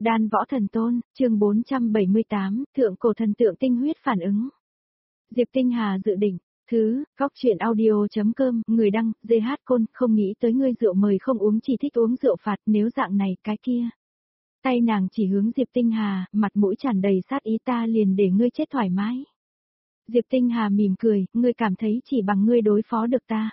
Đan võ thần tôn, chương 478, thượng cổ thần tượng tinh huyết phản ứng. Diệp Tinh Hà dự định, góc truyện audio.com, người đăng, GH Côn, không nghĩ tới ngươi rượu mời không uống chỉ thích uống rượu phạt, nếu dạng này cái kia. Tay nàng chỉ hướng Diệp Tinh Hà, mặt mũi tràn đầy sát ý, ta liền để ngươi chết thoải mái. Diệp Tinh Hà mỉm cười, ngươi cảm thấy chỉ bằng ngươi đối phó được ta.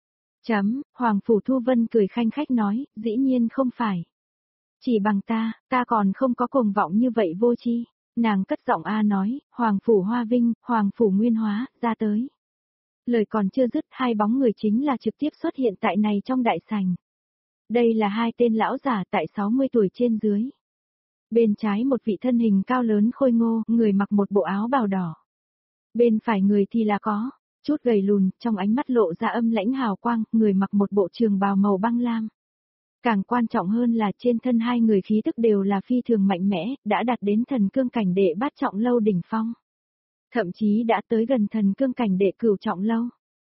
Hoàng Phủ Thu Vân cười khanh khách nói, dĩ nhiên không phải. Chỉ bằng ta còn không có cuồng vọng như vậy vô chi. Nàng cất giọng nói, Hoàng Phủ Hoa Vinh, Hoàng Phủ Nguyên Hóa, ra tới. Lời còn chưa dứt, hai bóng người chính là trực tiếp xuất hiện tại này trong đại sảnh. Đây là hai tên lão giả tại 60 tuổi trên dưới. Bên trái một vị thân hình cao lớn khôi ngô, người mặc một bộ áo bào đỏ. Bên phải người thì là có chút gầy lùn, trong ánh mắt lộ ra âm lãnh hào quang, người mặc một bộ trường bào màu băng lam. Càng quan trọng hơn là trên thân hai người khí tức đều là phi thường mạnh mẽ, đã đạt đến thần cương cảnh đệ bát trọng lâu đỉnh phong. Thậm chí đã tới gần thần cương cảnh đệ cửu trọng lâu.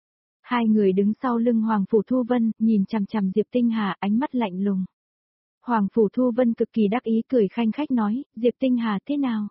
Hai người đứng sau lưng Hoàng Phủ Thu Vân, nhìn chằm chằm Diệp Tinh Hà, ánh mắt lạnh lùng. Hoàng Phủ Thu Vân cực kỳ đắc ý cười khanh khách nói, Diệp Tinh Hà thế nào?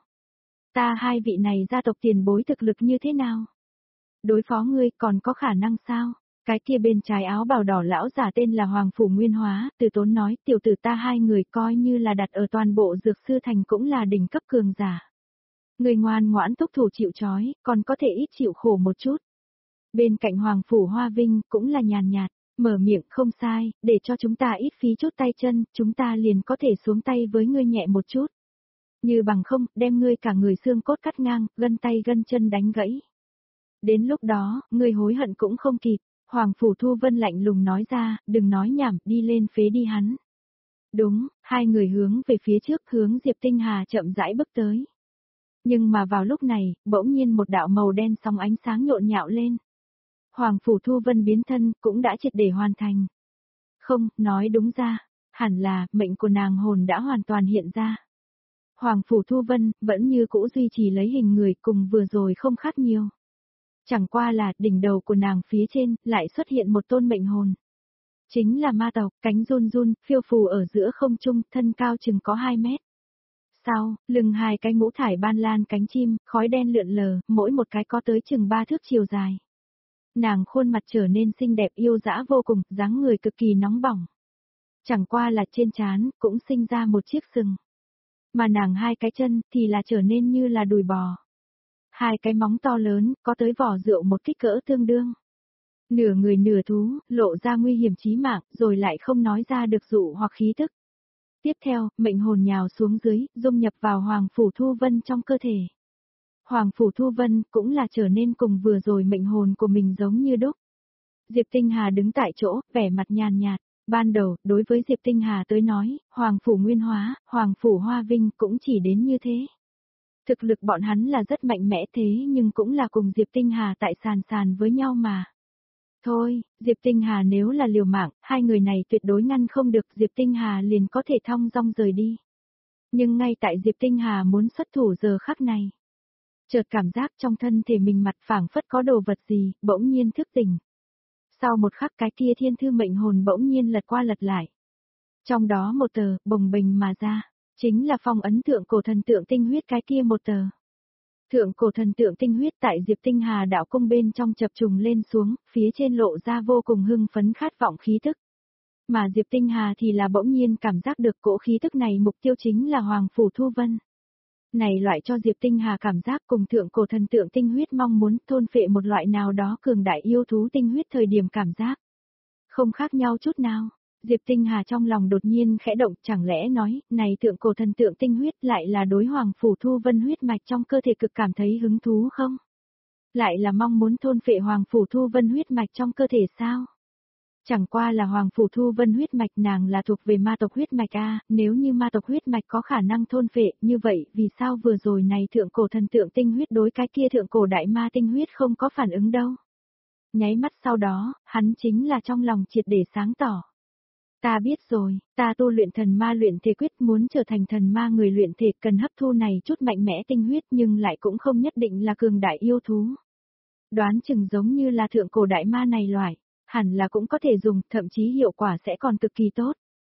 Ta hai vị này gia tộc tiền bối thực lực như thế nào? Đối phó ngươi còn có khả năng sao? Cái kia bên trái áo bào đỏ lão giả tên là Hoàng Phủ Nguyên Hóa, từ tốn nói, tiểu tử ta hai người coi như là đặt ở toàn bộ dược sư thành cũng là đỉnh cấp cường giả. Người ngoan ngoãn thúc thủ chịu trói, còn có thể ít chịu khổ một chút. Bên cạnh Hoàng Phủ Hoa Vinh cũng là nhàn nhạt, mở miệng không sai, để cho chúng ta ít phí chút tay chân, chúng ta liền có thể xuống tay với ngươi nhẹ một chút. Như bằng không, đem ngươi cả người xương cốt cắt ngang, gân tay gân chân đánh gãy. Đến lúc đó, ngươi hối hận cũng không kịp. Hoàng Phủ Thu Vân lạnh lùng nói ra, đừng nói nhảm, đi lên phế đi hắn. Đúng, hai người hướng về phía trước, hướng Diệp Tinh Hà chậm rãi bước tới. Nhưng mà vào lúc này, bỗng nhiên một đạo màu đen sóng ánh sáng nhộn nhạo lên. Hoàng Phủ Thu Vân biến thân cũng đã triệt để hoàn thành. Không, nói đúng ra, hẳn là mệnh của nàng hồn đã hoàn toàn hiện ra. Hoàng Phủ Thu Vân vẫn như cũ duy trì lấy hình người cùng vừa rồi không khác nhiều. Chẳng qua là đỉnh đầu của nàng phía trên lại xuất hiện một tôn mệnh hồn. Chính là ma tộc, cánh run run, phiêu phù ở giữa không trung, thân cao chừng có 2 mét. Sau, lưng hai cái ngũ thải ban lan cánh chim, khói đen lượn lờ, mỗi một cái có tới chừng 3 thước chiều dài. Nàng khuôn mặt trở nên xinh đẹp yêu dã vô cùng, dáng người cực kỳ nóng bỏng. Chẳng qua là trên trán cũng sinh ra một chiếc sừng. Mà nàng hai cái chân thì là trở nên như là đùi bò. Hai cái móng to lớn, có tới vỏ rượu một kích cỡ tương đương. Nửa người nửa thú, lộ ra nguy hiểm chí mạng, rồi lại không nói ra được dụ hoặc khí tức. Tiếp theo, mệnh hồn nhào xuống dưới, dung nhập vào Hoàng Phủ Thu Vân trong cơ thể. Hoàng Phủ Thu Vân cũng là trở nên cùng vừa rồi mệnh hồn của mình giống như đúc. Diệp Tinh Hà đứng tại chỗ, vẻ mặt nhàn nhạt. Ban đầu, đối với Diệp Tinh Hà tới nói, Hoàng Phủ Nguyên Hóa, Hoàng Phủ Hoa Vinh cũng chỉ đến như thế. Thực lực bọn hắn là rất mạnh mẽ thế nhưng cũng là cùng Diệp Tinh Hà tại sàn với nhau mà. Thôi, Diệp Tinh Hà nếu là liều mạng, hai người này tuyệt đối ngăn không được, Diệp Tinh Hà liền có thể thong dong rời đi. Nhưng ngay tại Diệp Tinh Hà muốn xuất thủ giờ khắc này. Chợt cảm giác trong thân thể mình mặt phảng phất có đồ vật gì, bỗng nhiên thức tỉnh. Sau một khắc cái kia thiên thư mệnh hồn bỗng nhiên lật qua lật lại. Trong đó một tờ, bồng bềnh mà ra. Chính là phong ấn thượng cổ thần tượng tinh huyết cái kia một tờ. Thượng cổ thần tượng tinh huyết tại Diệp Tinh Hà đạo cung bên trong chập trùng lên xuống, phía trên lộ ra vô cùng hưng phấn khát vọng khí tức. Mà Diệp Tinh Hà thì là bỗng nhiên cảm giác được cỗ khí tức này mục tiêu chính là Hoàng Phủ Thu Vân. Này loại cho Diệp Tinh Hà cảm giác cùng thượng cổ thần tượng tinh huyết mong muốn thôn phệ một loại nào đó cường đại yêu thú tinh huyết thời điểm cảm giác. Không khác nhau chút nào. Diệp Tinh Hà trong lòng đột nhiên khẽ động, chẳng lẽ nói, này thượng cổ thần tượng tinh huyết lại là đối Hoàng Phủ Thu Vân huyết mạch trong cơ thể cực cảm thấy hứng thú không? Lại là mong muốn thôn phệ Hoàng Phủ Thu Vân huyết mạch trong cơ thể sao? Chẳng qua là Hoàng Phủ Thu Vân huyết mạch nàng là thuộc về ma tộc huyết mạch a, nếu như ma tộc huyết mạch có khả năng thôn phệ, như vậy vì sao vừa rồi này thượng cổ thần tượng tinh huyết đối cái kia thượng cổ đại ma tinh huyết không có phản ứng đâu? Nháy mắt sau đó, hắn chính là trong lòng triệt để sáng tỏ. Ta biết rồi, ta tu luyện thần ma luyện thể quyết muốn trở thành thần ma người luyện thể cần hấp thu này chút mạnh mẽ tinh huyết nhưng lại cũng không nhất định là cường đại yêu thú. Đoán chừng giống như là thượng cổ đại ma này loại, hẳn là cũng có thể dùng, thậm chí hiệu quả sẽ còn cực kỳ tốt.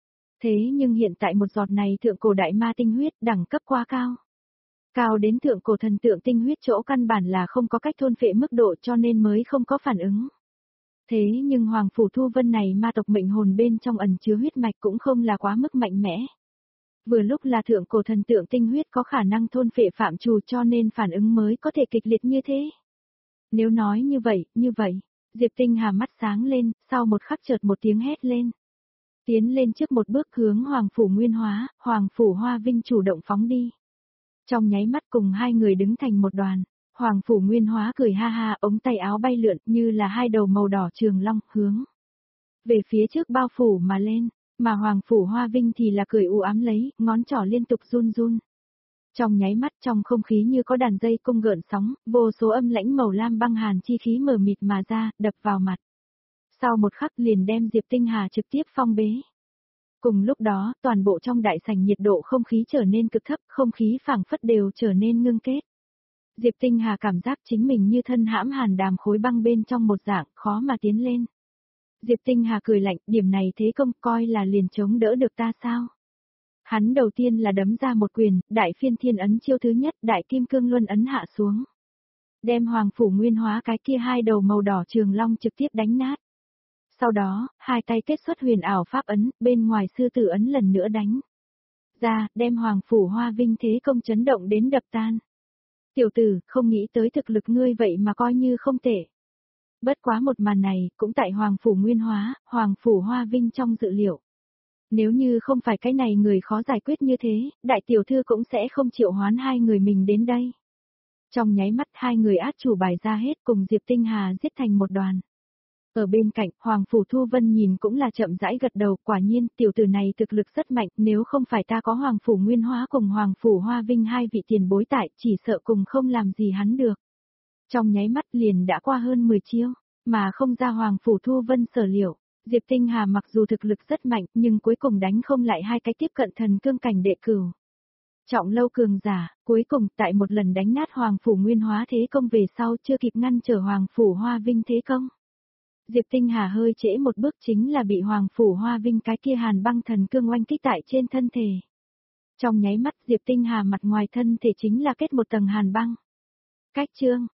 Thế nhưng hiện tại một giọt này thượng cổ đại ma tinh huyết đẳng cấp quá cao. Cao đến thượng cổ thần tượng tinh huyết chỗ căn bản là không có cách thôn phệ mức độ cho nên mới không có phản ứng. Thế nhưng Hoàng Phủ Thu Vân này ma tộc mệnh hồn bên trong ẩn chứa huyết mạch cũng không là quá mức mạnh mẽ. Vừa lúc là thượng cổ thần tượng tinh huyết có khả năng thôn phệ phạm trù cho nên phản ứng mới có thể kịch liệt như thế. Nếu nói như vậy, Diệp Tinh Hà mắt sáng lên, sau một khắc chợt một tiếng hét lên. Tiến lên trước một bước hướng Hoàng Phủ Nguyên Hóa, Hoàng Phủ Hoa Vinh chủ động phóng đi. Trong nháy mắt cùng hai người đứng thành một đoàn, Hoàng Phủ Nguyên Hóa cười ha ha, ống tay áo bay lượn như là hai đầu màu đỏ trường long hướng về phía trước bao phủ mà lên, mà Hoàng Phủ Hoa Vinh thì là cười u ám lấy, ngón trỏ liên tục run run. Trong nháy mắt trong không khí như có đàn dây cung gợn sóng, vô số âm lãnh màu lam băng hàn chi khí mờ mịt mà ra, đập vào mặt. Sau một khắc liền đem Diệp Tinh Hà trực tiếp phong bế. Cùng lúc đó, toàn bộ trong đại sảnh nhiệt độ không khí trở nên cực thấp, không khí phảng phất đều trở nên ngưng kết. Diệp Tinh Hà cảm giác chính mình như thân hãm hàn đàm khối băng bên trong một dạng, khó mà tiến lên. Diệp Tinh Hà cười lạnh, điểm này thế công coi là liền chống đỡ được ta sao? Hắn đầu tiên là đấm ra một quyền, đại phiên thiên ấn chiêu thứ nhất, đại kim cương luân ấn hạ xuống. Đem Hoàng Phủ Nguyên Hóa cái kia hai đầu màu đỏ trường long trực tiếp đánh nát. Sau đó, hai tay kết xuất huyền ảo pháp ấn, bên ngoài sư tử ấn lần nữa đánh ra, đem Hoàng Phủ Hoa Vinh thế công chấn động đến đập tan. Tiểu tử, không nghĩ tới thực lực ngươi vậy mà coi như không tệ. Bất quá một màn này, cũng tại Hoàng Phủ Nguyên Hóa, Hoàng Phủ Hoa Vinh trong dự liệu. Nếu như không phải cái này người khó giải quyết như thế, đại tiểu thư cũng sẽ không triệu hoán hai người mình đến đây. Trong nháy mắt hai người át chủ bài ra hết cùng Diệp Tinh Hà giết thành một đoàn. Ở bên cạnh, Hoàng Phủ Thu Vân nhìn cũng là chậm rãi gật đầu, quả nhiên, tiểu tử này thực lực rất mạnh, nếu không phải ta có Hoàng Phủ Nguyên Hóa cùng Hoàng Phủ Hoa Vinh hai vị tiền bối tại, chỉ sợ cùng không làm gì hắn được. Trong nháy mắt liền đã qua hơn 10 chiêu, mà không ra Hoàng Phủ Thu Vân sở liệu. Diệp Tinh Hà mặc dù thực lực rất mạnh, nhưng cuối cùng đánh không lại hai cái tiếp cận thần cương cảnh đệ cửu. Trọng lâu cường giả, cuối cùng tại một lần đánh nát Hoàng Phủ Nguyên Hóa thế công về sau chưa kịp ngăn trở Hoàng Phủ Hoa Vinh thế công. Diệp Tinh Hà hơi trễ một bước chính là bị Hoàng Phủ Hoa Vinh cái kia hàn băng thần cương oanh kích tại trên thân thể. Trong nháy mắt Diệp Tinh Hà mặt ngoài thân thể chính là kết một tầng hàn băng. Cách chương